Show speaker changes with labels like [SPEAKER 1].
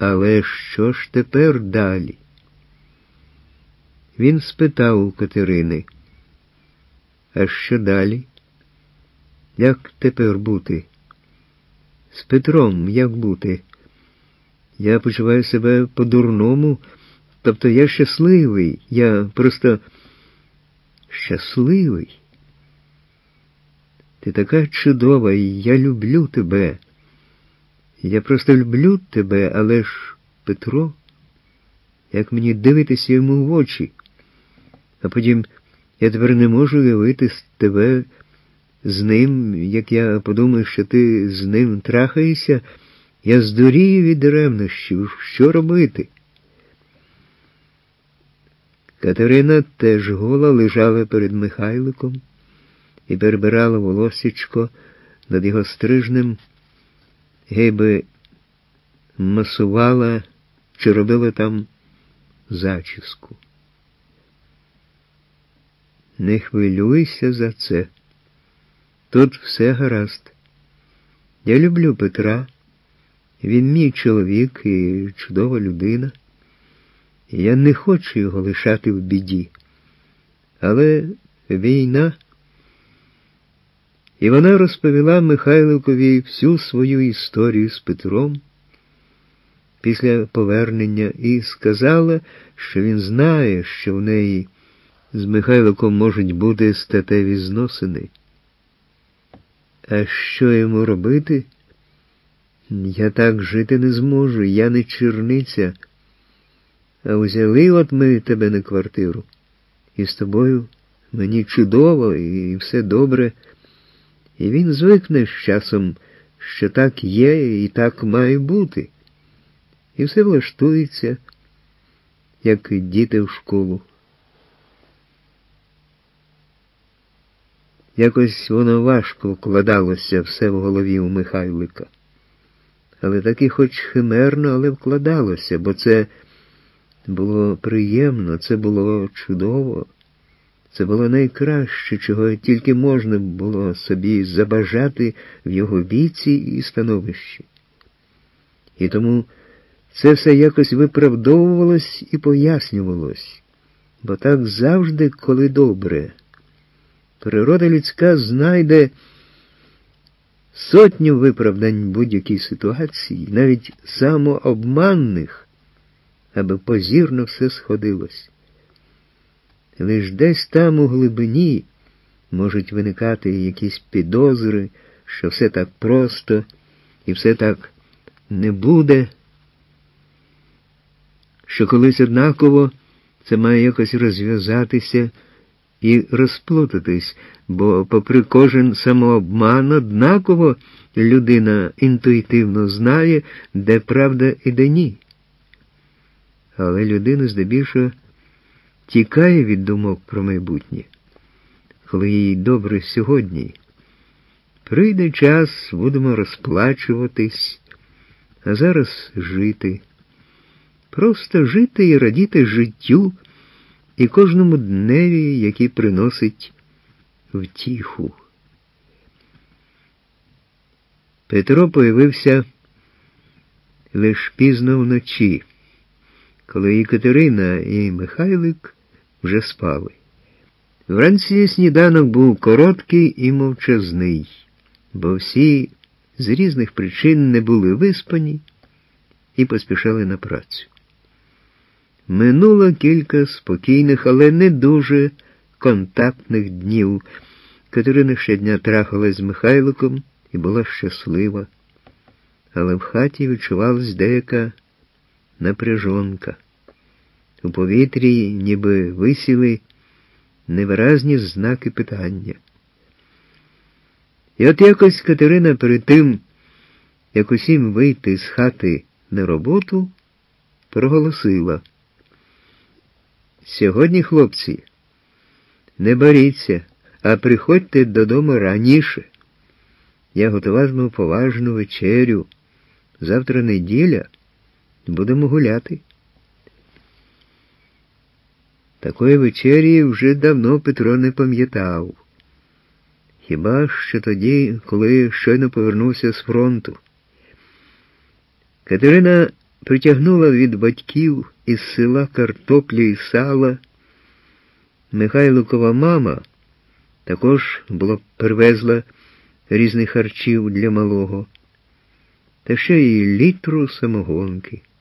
[SPEAKER 1] Але що ж тепер далі? Він спитав у Катерини: а що далі? Як тепер бути? З Петром як бути? Я почуваю себе по-дурному, тобто я щасливий, я просто щасливий. Ти така чудова, і я люблю тебе. Я просто люблю тебе, але ж, Петро, як мені дивитися йому в очі? А потім я тепер не можу уявити тебе з ним, як я подумаю, що ти з ним трахаєшся, я здурію від ревнощів. Що робити? Катерина теж гола лежала перед Михайликом і перебирала волосечко над його стрижнем, гейби масувала чи робила там зачіску. Не хвилюйся за це. Тут все гаразд. Я люблю Петра. Він мій чоловік і чудова людина. І я не хочу його лишати в біді. Але війна... І вона розповіла Михайликові всю свою історію з Петром після повернення і сказала, що він знає, що в неї з Михайликом можуть бути статеві зносини. А що йому робити? Я так жити не зможу, я не черниця. А взяли от ми тебе на квартиру. І з тобою мені чудово і все добре. І він звикне з часом, що так є і так має бути. І все влаштується, як діти в школу. Якось воно важко вкладалося все в голові у Михайлика. Але таки хоч химерно, але вкладалося, бо це було приємно, це було чудово. Це було найкраще, чого тільки можна було собі забажати в його віці і становищі. І тому це все якось виправдовувалось і пояснювалось, бо так завжди, коли добре. Природа людська знайде сотню виправдань будь-якій ситуації, навіть самообманних, аби позірно все сходилось. Лиш десь там у глибині можуть виникати якісь підозри, що все так просто і все так не буде, що колись однаково це має якось розв'язатися і розплутатись, бо попри кожен самообман однаково людина інтуїтивно знає, де правда і де ні. Але людина здебільшого тікає від думок про майбутнє, коли їй добре сьогодні. Прийде час, будемо розплачуватись, а зараз жити. Просто жити і радіти життю і кожному дневі, який приносить втіху. Петро появився лиш пізно вночі, коли і Катерина, і Михайлик вже спали. Вранці сніданок був короткий і мовчазний, бо всі з різних причин не були виспані і поспішали на працю. Минуло кілька спокійних, але не дуже контактних днів. Катерина щодня трахалась з Михайликом і була щаслива, але в хаті відчувалась деяка напряжонка. У повітрі ніби висіли невиразні знаки питання. І от якось Катерина перед тим, як усім вийти з хати на роботу, проголосила: «Сьогодні, хлопці, не боріться, а приходьте додому раніше. Я готуватиму поважну вечерю. Завтра неділя, будемо гуляти». Такої вечері вже давно Петро не пам'ятав. Хіба що тоді, коли щойно повернувся з фронту. Катерина притягнула від батьків із села картоплі і сала. Михайликова мама також привезла різних харчів для малого, та ще й літру самогонки.